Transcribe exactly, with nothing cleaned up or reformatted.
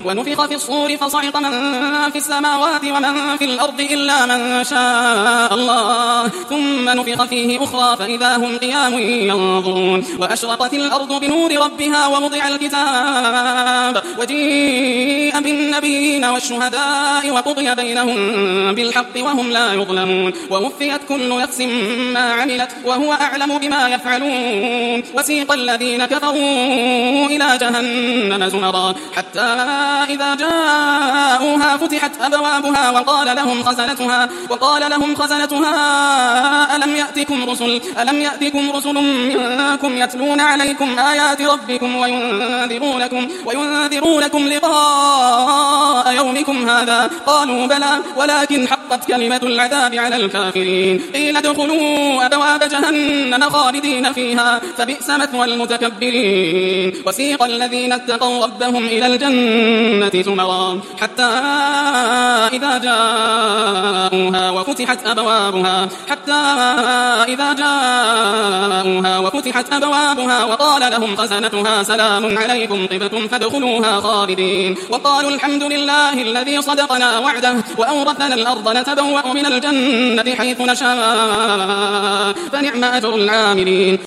ونفخ في الصور فصعق من في السماوات ومن في الأرض إلا من شاء الله ثم نفخ فيه أخرى فإذا هم قيام ينظرون وأشرقت الأرض بنور ربها ووضع الكتاب وجيء بالنبيين والشهداء وقضي بينهم بالحق وهم لا يظلمون ووفيت كل نفس ما عملت وهو أعلم بما يفعلون وسيق الذين كفروا إلى جهنم زمرا حتى إذا جاءوها فتحت أبوابها وقال لهم خزنتها وقال لهم خزنتها ألم يأتكم رسل ألم يأتكم رسل منكم يتلون عليكم آيات ربكم وينذرونكم وينذرونكم لقاء يومكم هذا قالوا بلى ولكن حقت كلمة العذاب على الكافرين قيل ادخلوا أبواب جهنم خالدين فيها فبئس مثوى المتكبرين وسيق الذين اتقوا ربهم إلى الجنة زمرا حتى إذا جاءوها وفتحت أبوابها حتى إذا جاءوها وفتحت أبوابها وقال لهم خزنتها سلام عليكم طبتم فادخلوها خالدين وقالوا الحمد لله الذي صدقنا وعده وأورثنا الأرض نتبوأ من الجنة حيث نشاء فنعم أجر العاملين.